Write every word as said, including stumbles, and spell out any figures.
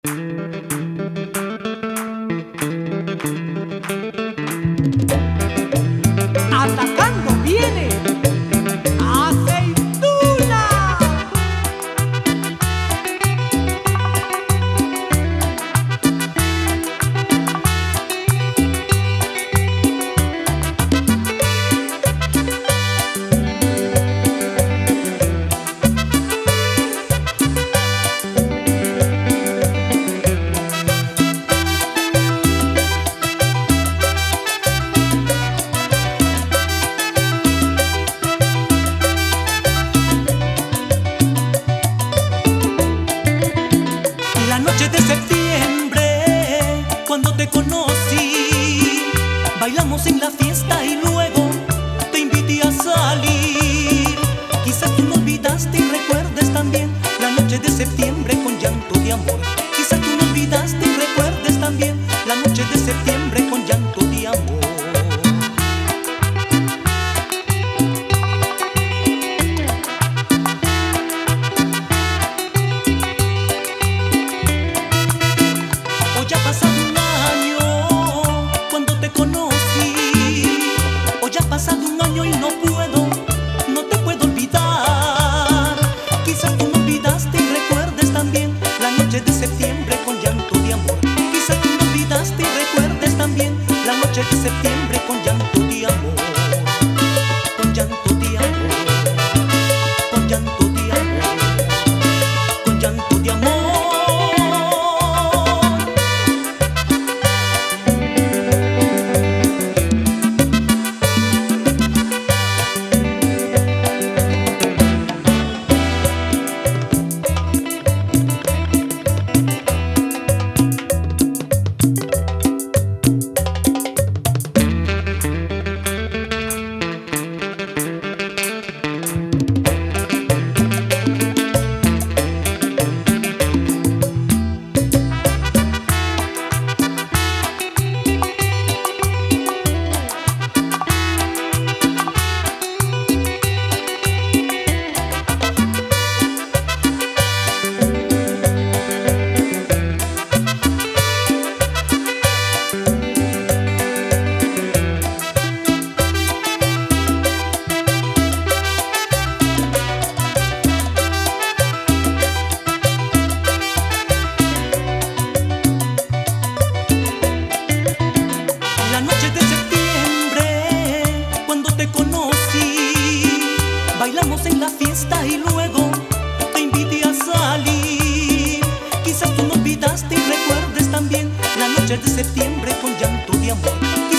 Atacando viene Aceituna. La noche de septiembre, cuando te conocí, bailamos en la fiesta y luego te invité a salir. Quizás tú no olvidaste y recuerdes también la noche de septiembre con llanto de amor. Quizás tú no olvidaste y recuerdes también la noche de septiembre con llanto de amor. Hoy ha pasado un año cuando te conocí. Hoy ha pasado un año y no puedo, no te puedo olvidar. Quizás tú no olvidaste y recuerdes también la noche de septiembre con llanto de amor. Quizás tú no olvidaste y recuerdes también la noche de septiembre con llanto de amor. Con llanto de amor, con llanto de amor, con llanto de amor. La noche de septiembre, cuando te conocí, bailamos en la fiesta y luego te invité a salir. Quizás tú no olvidaste y recuerdes también la noche de septiembre con llanto de amor.